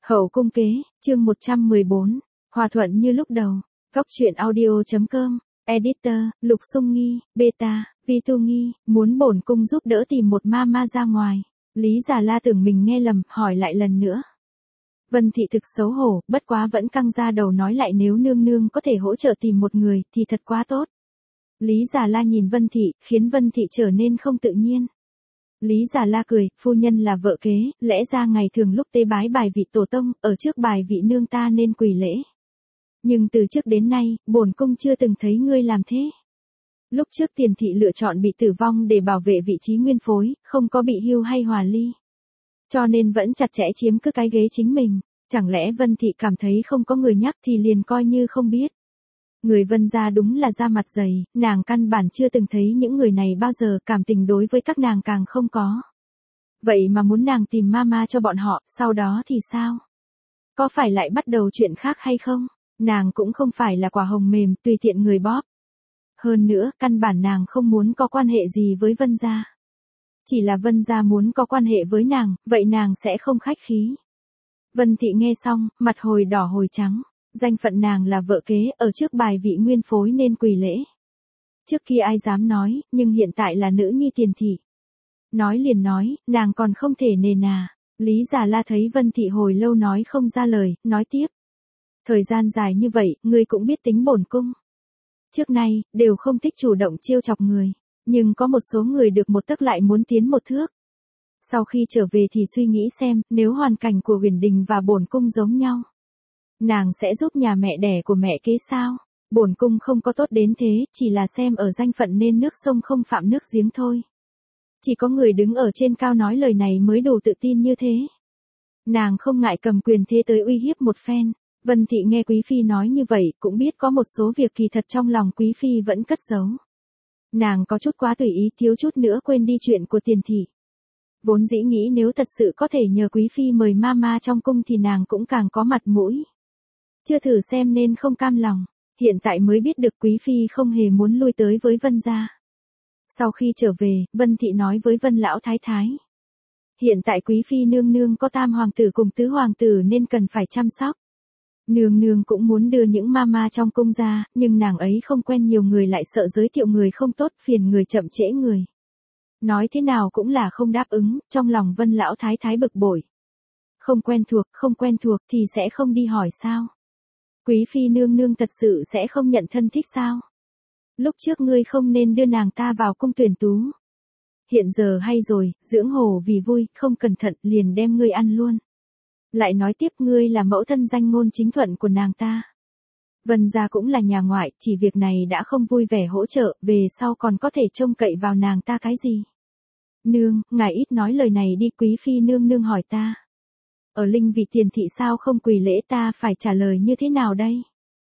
Hậu cung kế, chương 114, hòa thuận như lúc đầu. Góc truyện audio.com, editor, Lục Sung Nghi, beta, Vi Tu Nghi, muốn bổn cung giúp đỡ tìm một ma ra ngoài. Lý Già La tưởng mình nghe lầm, hỏi lại lần nữa. Vân Thị thực xấu hổ, bất quá vẫn căng ra đầu nói lại nếu nương nương có thể hỗ trợ tìm một người thì thật quá tốt. Lý Già La nhìn Vân Thị, khiến Vân Thị trở nên không tự nhiên. Lý Già La cười, phu nhân là vợ kế, lẽ ra ngày thường lúc tế bái bài vị tổ tông, ở trước bài vị nương ta nên quỳ lễ. Nhưng từ trước đến nay, bổn cung chưa từng thấy ngươi làm thế. Lúc trước Tiền Thị lựa chọn bị tử vong để bảo vệ vị trí nguyên phối, không có bị hưu hay hòa ly. Cho nên vẫn chặt chẽ chiếm cứ cái ghế chính mình, chẳng lẽ Vân Thị cảm thấy không có người nhắc thì liền coi như không biết. Người Vân gia đúng là da mặt dày, nàng căn bản chưa từng thấy những người này bao giờ, cảm tình đối với các nàng càng không có. Vậy mà muốn nàng tìm ma cho bọn họ, sau đó thì sao? Có phải lại bắt đầu chuyện khác hay không? Nàng cũng không phải là quả hồng mềm, tùy tiện người bóp. Hơn nữa, căn bản nàng không muốn có quan hệ gì với Vân gia. Chỉ là Vân gia muốn có quan hệ với nàng, vậy nàng sẽ không khách khí. Vân Thị nghe xong, mặt hồi đỏ hồi trắng. Danh phận nàng là vợ kế, ở trước bài vị nguyên phối nên quỳ lễ. Trước kia ai dám nói, nhưng hiện tại là nữ nhi Tiền Thị. Nói liền nói, nàng còn không thể nề nà. Lý Già La thấy Vân Thị hồi lâu nói không ra lời, nói tiếp. Thời gian dài như vậy, ngươi cũng biết tính bổn cung. Trước nay, đều không thích chủ động trêu chọc người. Nhưng có một số người được một tấc lại muốn tiến một thước. Sau khi trở về thì suy nghĩ xem, nếu hoàn cảnh của Huyền Đình và bổn cung giống nhau. Nàng sẽ giúp nhà mẹ đẻ của mẹ kế sao? Bổn cung không có tốt đến thế, chỉ là xem ở danh phận nên nước sông không phạm nước giếng thôi. Chỉ có người đứng ở trên cao nói lời này mới đủ tự tin như thế. Nàng không ngại cầm quyền thế tới uy hiếp một phen. Vân Thị nghe Quý Phi nói như vậy, cũng biết có một số việc kỳ thật trong lòng Quý Phi vẫn cất giấu. Nàng có chút quá tùy ý, thiếu chút nữa quên đi chuyện của Tiền Thị. Vốn dĩ nghĩ nếu thật sự có thể nhờ Quý Phi mời ma trong cung thì nàng cũng càng có mặt mũi. Chưa thử xem nên không cam lòng, hiện tại mới biết được Quý Phi không hề muốn lui tới với Vân gia. Sau khi trở về, Vân Thị nói với Vân lão thái thái. Hiện tại Quý Phi nương nương có tam hoàng tử cùng tứ hoàng tử nên cần phải chăm sóc. Nương nương cũng muốn đưa những ma trong cung ra, nhưng nàng ấy không quen nhiều người lại sợ giới thiệu người không tốt, phiền người chậm trễ người. Nói thế nào cũng là không đáp ứng, trong lòng Vân lão thái thái bực bội. Không quen thuộc thì sẽ không đi hỏi sao? Quý Phi nương nương thật sự sẽ không nhận thân thích sao? Lúc trước ngươi không nên đưa nàng ta vào cung tuyển tú. Hiện giờ hay rồi, dưỡng hồ vì vui, không cẩn thận liền đem ngươi ăn luôn. Lại nói tiếp ngươi là mẫu thân danh ngôn chính thuận của nàng ta. Vân gia cũng là nhà ngoại, chỉ việc này đã không vui vẻ hỗ trợ, về sau còn có thể trông cậy vào nàng ta cái gì? Nương, ngài ít nói lời này đi. Quý Phi nương nương hỏi ta. Ở linh vị Tiền Thị sao không quỳ lễ, ta phải trả lời như thế nào đây?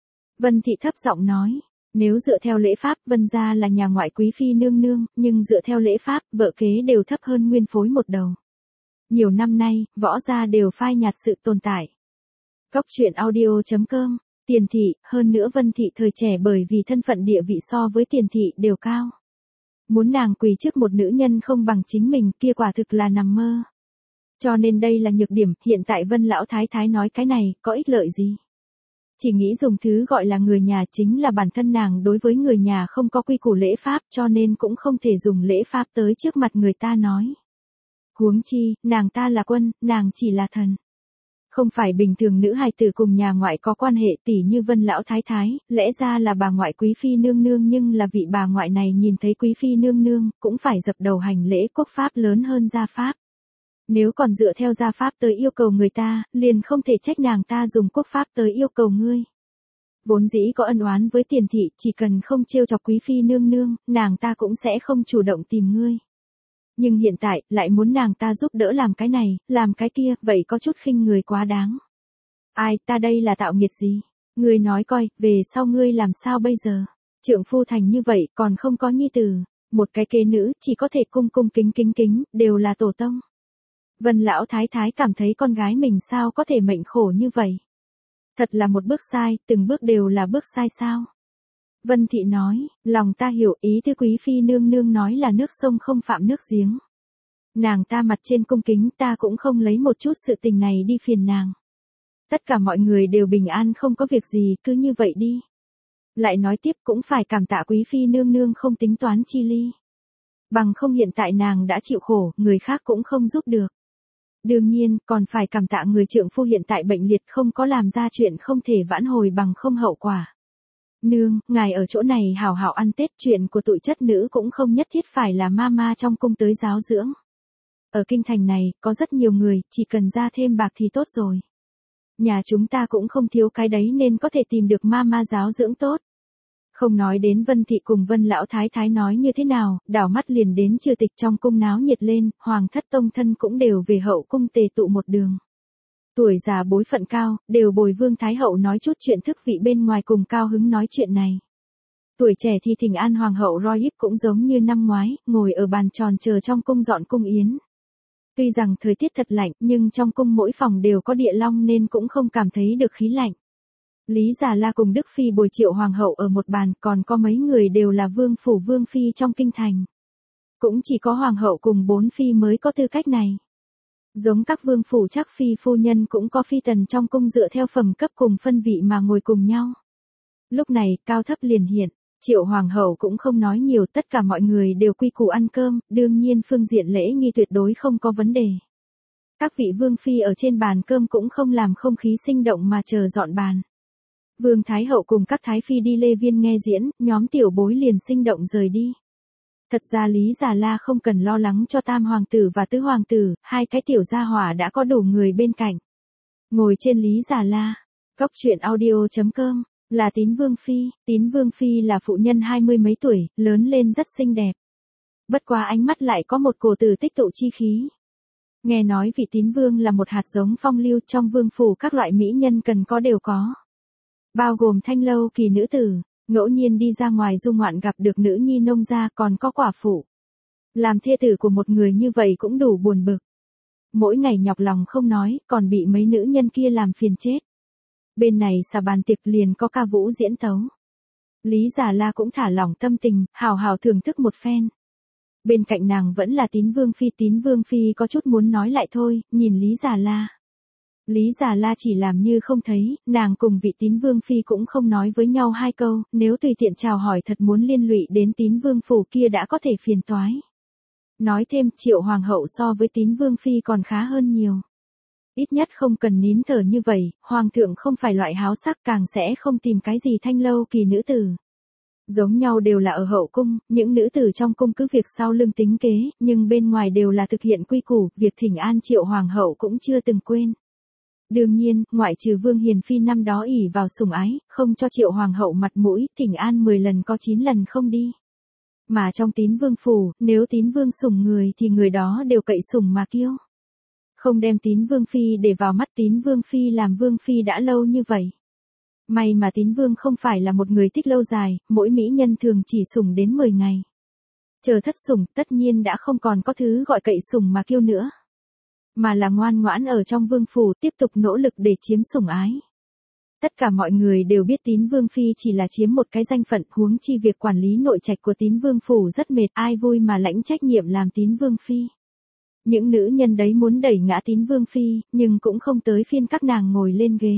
Vân Thị thấp giọng nói, nếu dựa theo lễ pháp, Vân gia là nhà ngoại Quý Phi nương nương, nhưng dựa theo lễ pháp, vợ kế đều thấp hơn nguyên phối một đầu. Nhiều năm nay, võ gia đều phai nhạt sự tồn tại. Góc truyện audio.com, Tiền Thị, hơn nữa Vân Thị thời trẻ bởi vì thân phận địa vị so với Tiền Thị đều cao. Muốn nàng quỳ trước một nữ nhân không bằng chính mình kia quả thực là nằm mơ. Cho nên đây là nhược điểm, hiện tại Vân lão thái thái nói cái này, có ích lợi gì? Chỉ nghĩ dùng thứ gọi là người nhà, chính là bản thân nàng đối với người nhà không có quy củ lễ pháp, cho nên cũng không thể dùng lễ pháp tới trước mặt người ta nói. Huống chi, nàng ta là quân, nàng chỉ là thần. Không phải bình thường nữ hài tử cùng nhà ngoại có quan hệ tỉ như Vân lão thái thái, lẽ ra là bà ngoại Quý Phi nương nương, nhưng là vị bà ngoại này nhìn thấy Quý Phi nương nương, cũng phải dập đầu hành lễ, quốc pháp lớn hơn gia pháp. Nếu còn dựa theo gia pháp tới yêu cầu người ta, liền không thể trách nàng ta dùng quốc pháp tới yêu cầu ngươi. Vốn dĩ có ân oán với Tiền Thị, chỉ cần không trêu chọc Quý Phi nương nương, nàng ta cũng sẽ không chủ động tìm ngươi. Nhưng hiện tại, lại muốn nàng ta giúp đỡ làm cái này, làm cái kia, vậy có chút khinh người quá đáng. Ai, ta đây là tạo nghiệt gì? Ngươi nói coi, về sau ngươi làm sao bây giờ? Trượng phu thành như vậy, còn không có nhi tử. Một cái kế nữ, chỉ có thể cung kính, đều là tổ tông. Vân lão thái thái cảm thấy con gái mình sao có thể mệnh khổ như vậy. Thật là một bước sai, từng bước đều là bước sai sao? Vân Thị nói, lòng ta hiểu ý tư Quý Phi nương nương nói là nước sông không phạm nước giếng. Nàng ta mặt trên cung kính, ta cũng không lấy một chút sự tình này đi phiền nàng. Tất cả mọi người đều bình an không có việc gì, cứ như vậy đi. Lại nói tiếp cũng phải cảm tạ quý phi nương nương không tính toán chi ly. Bằng không hiện tại nàng đã chịu khổ, người khác cũng không giúp được. Đương nhiên, còn phải cảm tạ người trượng phu hiện tại bệnh liệt không có làm ra chuyện không thể vãn hồi bằng không hậu quả. Nương, ngài ở chỗ này hảo hảo ăn Tết, chuyện của tụi chất nữ cũng không nhất thiết phải là mama trong cung tới giáo dưỡng. Ở kinh thành này, có rất nhiều người, chỉ cần ra thêm bạc thì tốt rồi. Nhà chúng ta cũng không thiếu cái đấy nên có thể tìm được mama giáo dưỡng tốt. Không nói đến Vân Thị cùng Vân Lão Thái Thái nói như thế nào, đảo mắt liền đến Trừ Tịch trong cung náo nhiệt lên, hoàng thất tông thân cũng đều về hậu cung tề tụ một đường. Tuổi già bối phận cao, đều bồi Vương Thái Hậu nói chút chuyện thức vị bên ngoài cùng cao hứng nói chuyện này. Tuổi trẻ thì thỉnh an Hoàng hậu Royip cũng giống như năm ngoái, ngồi ở bàn tròn chờ trong cung dọn cung yến. Tuy rằng thời tiết thật lạnh, nhưng trong cung mỗi phòng đều có địa long nên cũng không cảm thấy được khí lạnh. Lý Già La cùng Đức Phi bồi Triệu Hoàng hậu ở một bàn, còn có mấy người đều là vương phủ vương phi trong kinh thành. Cũng chỉ có Hoàng hậu cùng 4 phi mới có tư cách này. Giống các vương phủ chắc phi phu nhân cũng có phi tần trong cung dựa theo phẩm cấp cùng phân vị mà ngồi cùng nhau. Lúc này, cao thấp liền hiện, Triệu Hoàng hậu cũng không nói nhiều, tất cả mọi người đều quy củ ăn cơm, đương nhiên phương diện lễ nghi tuyệt đối không có vấn đề. Các vị vương phi ở trên bàn cơm cũng không làm không khí sinh động mà chờ dọn bàn. Vương Thái hậu cùng các thái phi đi lê viên nghe diễn, nhóm tiểu bối liền sinh động rời đi. Thật ra Lý Già La không cần lo lắng cho tam hoàng tử và tứ hoàng tử, hai cái tiểu gia hỏa đã có đủ người bên cạnh. Ngồi trên Lý Già La, góc truyện audio.com, là Tín Vương Phi là phụ nhân 20 mấy tuổi, lớn lên rất xinh đẹp. Bất quá ánh mắt lại có một cổ tử tích tụ chi khí. Nghe nói vị Tín Vương là một hạt giống phong lưu, trong vương phủ các loại mỹ nhân cần có đều có. Bao gồm thanh lâu kỳ nữ tử, ngẫu nhiên đi ra ngoài du ngoạn gặp được nữ nhi nông gia, còn có quả phụ. Làm thê tử của một người như vậy cũng đủ buồn bực. Mỗi ngày nhọc lòng không nói, còn bị mấy nữ nhân kia làm phiền chết. Bên này xà bàn tiệc liền có ca vũ diễn tấu. Lý Già La cũng thả lỏng tâm tình, hào hào thưởng thức một phen. Bên cạnh nàng vẫn là Tín Vương Phi có chút muốn nói lại thôi, nhìn Lý Già La. Lý Già La chỉ làm như không thấy, nàng cùng vị Tín Vương Phi cũng không nói với nhau hai câu, nếu tùy tiện chào hỏi thật muốn liên lụy đến Tín Vương phủ kia đã có thể phiền toái. Nói thêm, Triệu Hoàng hậu so với Tín Vương Phi còn khá hơn nhiều. Ít nhất không cần nín thở như vậy, Hoàng thượng không phải loại háo sắc, càng sẽ không tìm cái gì thanh lâu kỳ nữ tử. Giống nhau đều là ở hậu cung, những nữ tử trong cung cứ việc sau lưng tính kế, nhưng bên ngoài đều là thực hiện quy củ, việc thỉnh an Triệu Hoàng hậu cũng chưa từng quên. Đương nhiên, ngoại trừ Vương Hiền Phi năm đó ỷ vào sủng ái, không cho Triệu Hoàng hậu mặt mũi, thỉnh an 10 lần có 9 lần không đi. Mà trong Tín Vương phủ, nếu Tín Vương sủng người thì người đó đều cậy sủng mà kiêu. Không đem Tín Vương Phi để vào mắt, Tín Vương Phi làm Vương Phi đã lâu như vậy. May mà Tín Vương không phải là một người thích lâu dài, mỗi mỹ nhân thường chỉ sủng đến 10 ngày. Chờ thất sủng, tất nhiên đã không còn có thứ gọi cậy sủng mà kiêu nữa. Mà là ngoan ngoãn ở trong vương phủ tiếp tục nỗ lực để chiếm sủng ái. Tất cả mọi người đều biết Tín Vương Phi chỉ là chiếm một cái danh phận, huống chi việc quản lý nội trạch của Tín Vương phủ rất mệt, ai vui mà lãnh trách nhiệm làm Tín Vương Phi. Những nữ nhân đấy muốn đẩy ngã Tín Vương Phi, nhưng cũng không tới phiên các nàng ngồi lên ghế.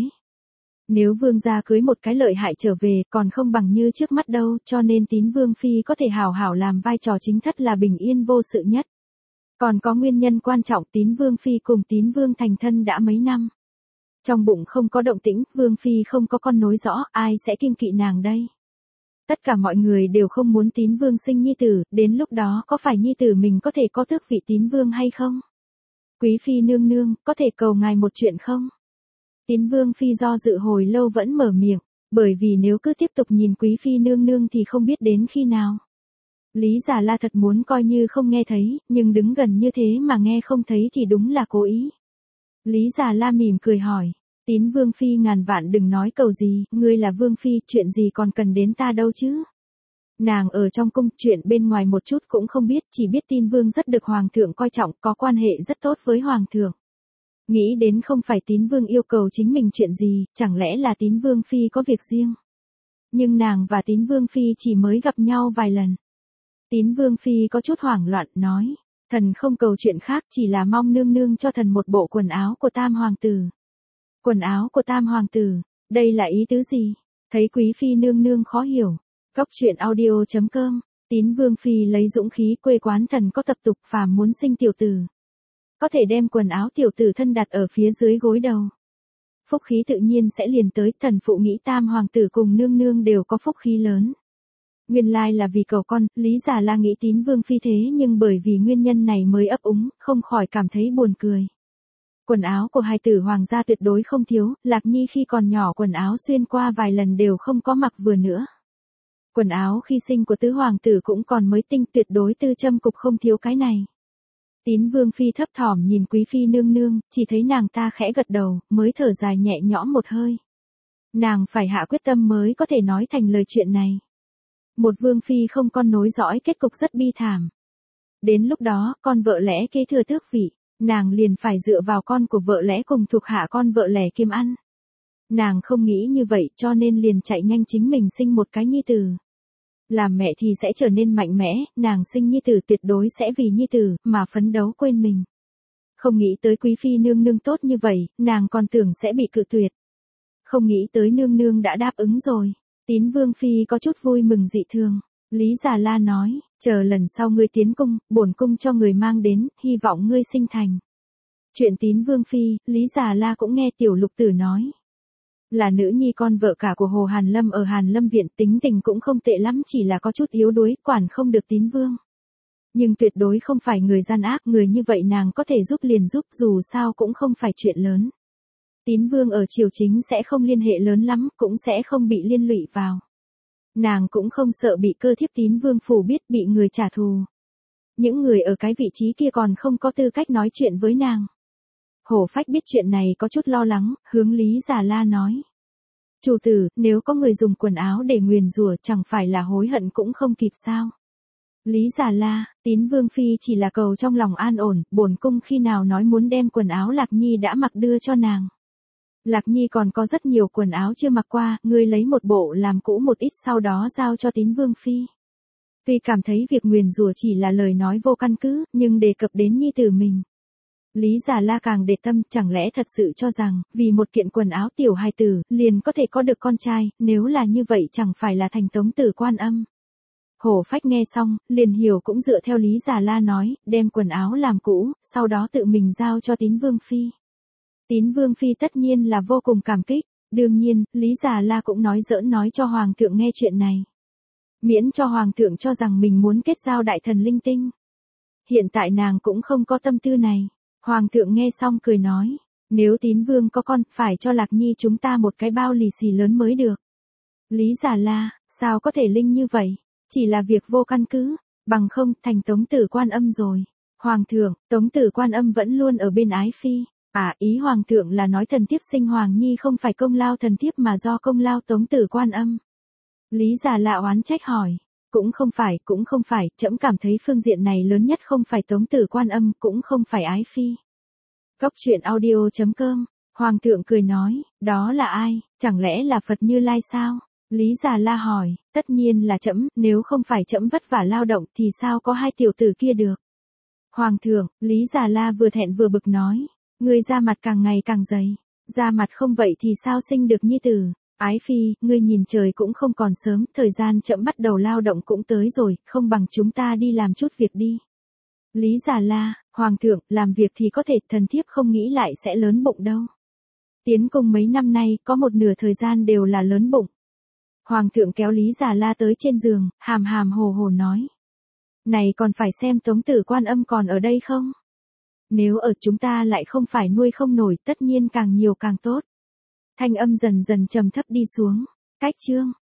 Nếu vương gia cưới một cái lợi hại trở về còn không bằng như trước mắt đâu, cho nên Tín Vương Phi có thể hào hảo làm vai trò chính thất là bình yên vô sự nhất. Còn có nguyên nhân quan trọng, Tín Vương Phi cùng Tín Vương thành thân đã mấy năm. Trong bụng không có động tĩnh, Vương Phi không có con nối rõ, ai sẽ kiêng kỵ nàng đây? Tất cả mọi người đều không muốn Tín Vương sinh nhi tử, đến lúc đó có phải nhi tử mình có thể có tước vị Tín Vương hay không? Quý Phi nương nương, có thể cầu ngài một chuyện không? Tín Vương Phi do dự hồi lâu vẫn mở miệng, bởi vì nếu cứ tiếp tục nhìn Quý Phi nương nương thì không biết đến khi nào. Lý Già La thật muốn coi như không nghe thấy, nhưng đứng gần như thế mà nghe không thấy thì đúng là cố ý. Lý Già La mỉm cười hỏi, Tín Vương Phi ngàn vạn đừng nói cầu gì, ngươi là Vương Phi, chuyện gì còn cần đến ta đâu chứ. Nàng ở trong cung, chuyện bên ngoài một chút cũng không biết, chỉ biết Tín Vương rất được Hoàng thượng coi trọng, có quan hệ rất tốt với Hoàng thượng. Nghĩ đến không phải Tín Vương yêu cầu chính mình chuyện gì, chẳng lẽ là Tín Vương Phi có việc riêng. Nhưng nàng và Tín Vương Phi chỉ mới gặp nhau vài lần. Tín Vương Phi có chút hoảng loạn, nói, thần không cầu chuyện khác, chỉ là mong nương nương cho thần một bộ quần áo của tam hoàng tử. Quần áo của tam hoàng tử, đây là ý tứ gì? Thấy quý phi nương nương khó hiểu. Cóc truyện audio.com, Tín Vương phi lấy dũng khí quê quán thần có tập tục phàm muốn sinh tiểu tử. Có thể đem quần áo tiểu tử thân đặt ở phía dưới gối đầu. Phúc khí tự nhiên sẽ liền tới, thần phụ nghĩ tam hoàng tử cùng nương nương đều có phúc khí lớn. Nguyên lai là vì cầu con, Lý Già La nghĩ Tín Vương phi thế nhưng bởi vì nguyên nhân này mới ấp úng, không khỏi cảm thấy buồn cười. Quần áo của hài tử hoàng gia tuyệt đối không thiếu, Lạc Nhi khi còn nhỏ quần áo xuyên qua vài lần đều không có mặc vừa nữa. Quần áo khi sinh của tứ hoàng tử cũng còn mới tinh, tuyệt đối tư châm cục không thiếu cái này. Tín Vương phi thấp thỏm nhìn quý phi nương nương, chỉ thấy nàng ta khẽ gật đầu, mới thở dài nhẹ nhõm một hơi. Nàng phải hạ quyết tâm mới có thể nói thành lời chuyện này. Một vương phi không con nối dõi kết cục rất bi thảm. Đến lúc đó, con vợ lẽ kế thừa tước vị, nàng liền phải dựa vào con của vợ lẽ cùng thuộc hạ con vợ lẽ kiêm ăn. Nàng không nghĩ như vậy cho nên liền chạy nhanh chính mình sinh một cái nhi tử. Làm mẹ thì sẽ trở nên mạnh mẽ, nàng sinh nhi tử tuyệt đối sẽ vì nhi tử mà phấn đấu quên mình. Không nghĩ tới quý phi nương nương tốt như vậy, nàng còn tưởng sẽ bị cự tuyệt. Không nghĩ tới nương nương đã đáp ứng rồi. Tín Vương phi có chút vui mừng dị thường. Lý Già La nói, chờ lần sau ngươi tiến cung, bổn cung cho người mang đến, hy vọng ngươi sinh thành. Chuyện Tín Vương phi, Lý Già La cũng nghe Tiểu Lục Tử nói. Là nữ nhi con vợ cả của Hồ Hàn Lâm ở Hàn Lâm viện, tính tình cũng không tệ lắm, chỉ là có chút yếu đuối, quản không được Tín Vương. Nhưng tuyệt đối không phải người gian ác, người như vậy nàng có thể giúp liền giúp, dù sao cũng không phải chuyện lớn. Tín Vương ở triều chính sẽ không liên hệ lớn lắm, cũng sẽ không bị liên lụy vào. Nàng cũng không sợ bị cơ thiếp Tín Vương phủ biết bị người trả thù. Những người ở cái vị trí kia còn không có tư cách nói chuyện với nàng. Hổ Phách biết chuyện này có chút lo lắng, hướng Lý Già La nói. Chủ tử, nếu có người dùng quần áo để nguyền rủa chẳng phải là hối hận cũng không kịp sao. Lý Già La, Tín Vương phi chỉ là cầu trong lòng an ổn, bổn cung khi nào nói muốn đem quần áo Lạc Nhi đã mặc đưa cho nàng. Lạc Nhi còn có rất nhiều quần áo chưa mặc qua, ngươi lấy một bộ làm cũ một ít sau đó giao cho Tín Vương phi. Tuy cảm thấy việc nguyền rủa chỉ là lời nói vô căn cứ, nhưng đề cập đến nhi tử mình. Lý Già La càng để tâm, chẳng lẽ thật sự cho rằng, vì một kiện quần áo tiểu hài tử, liền có thể có được con trai, nếu là như vậy chẳng phải là thành Tống Tử Quan Âm. Hổ Phách nghe xong, liền hiểu cũng dựa theo Lý Già La nói, đem quần áo làm cũ, sau đó tự mình giao cho Tín Vương phi. Tín Vương phi tất nhiên là vô cùng cảm kích, đương nhiên, Lý Già La cũng nói giỡn nói cho Hoàng thượng nghe chuyện này. Miễn cho Hoàng thượng cho rằng mình muốn kết giao đại thần linh tinh. Hiện tại nàng cũng không có tâm tư này. Hoàng thượng nghe xong cười nói, nếu Tín Vương có con, phải cho Lạc Nhi chúng ta một cái bao lì xì lớn mới được. Lý Già La, sao có thể linh như vậy? Chỉ là việc vô căn cứ, bằng không thành Tống Tử Quan Âm rồi. Hoàng thượng, Tống Tử Quan Âm vẫn luôn ở bên ái phi. Ý Hoàng thượng là nói thần thiếp sinh Hoàng Nhi không phải công lao thần thiếp mà do công lao Tống Tử Quan Âm. Lý Già La oán trách hỏi, cũng không phải, trẫm cảm thấy phương diện này lớn nhất không phải Tống Tử Quan Âm, cũng không phải ái phi. Cóc truyện audio.com, Hoàng thượng cười nói, đó là ai, chẳng lẽ là Phật Như Lai sao? Lý Già La hỏi, tất nhiên là trẫm, nếu không phải trẫm vất vả lao động thì sao có hai tiểu tử kia được? Hoàng thượng, Lý Già La vừa thẹn vừa bực nói, ngươi da mặt càng ngày càng dày, da mặt không vậy thì sao sinh được nhi tử? Ái phi, ngươi nhìn trời cũng không còn sớm, thời gian trẫm bắt đầu lao động cũng tới rồi, không bằng chúng ta đi làm chút việc đi. Lý Già La, Hoàng thượng, làm việc thì có thể, thần thiếp không nghĩ lại sẽ lớn bụng đâu. Tiến cung mấy năm nay, có một nửa thời gian đều là lớn bụng. Hoàng thượng kéo Lý Già La tới trên giường, hàm hàm hồ hồ nói. Này còn phải xem Tống Tử Quan Âm còn ở đây không? Nếu ở chúng ta lại không phải nuôi không nổi, tất nhiên càng nhiều càng tốt. Thanh âm dần dần trầm thấp đi xuống. Cách chương.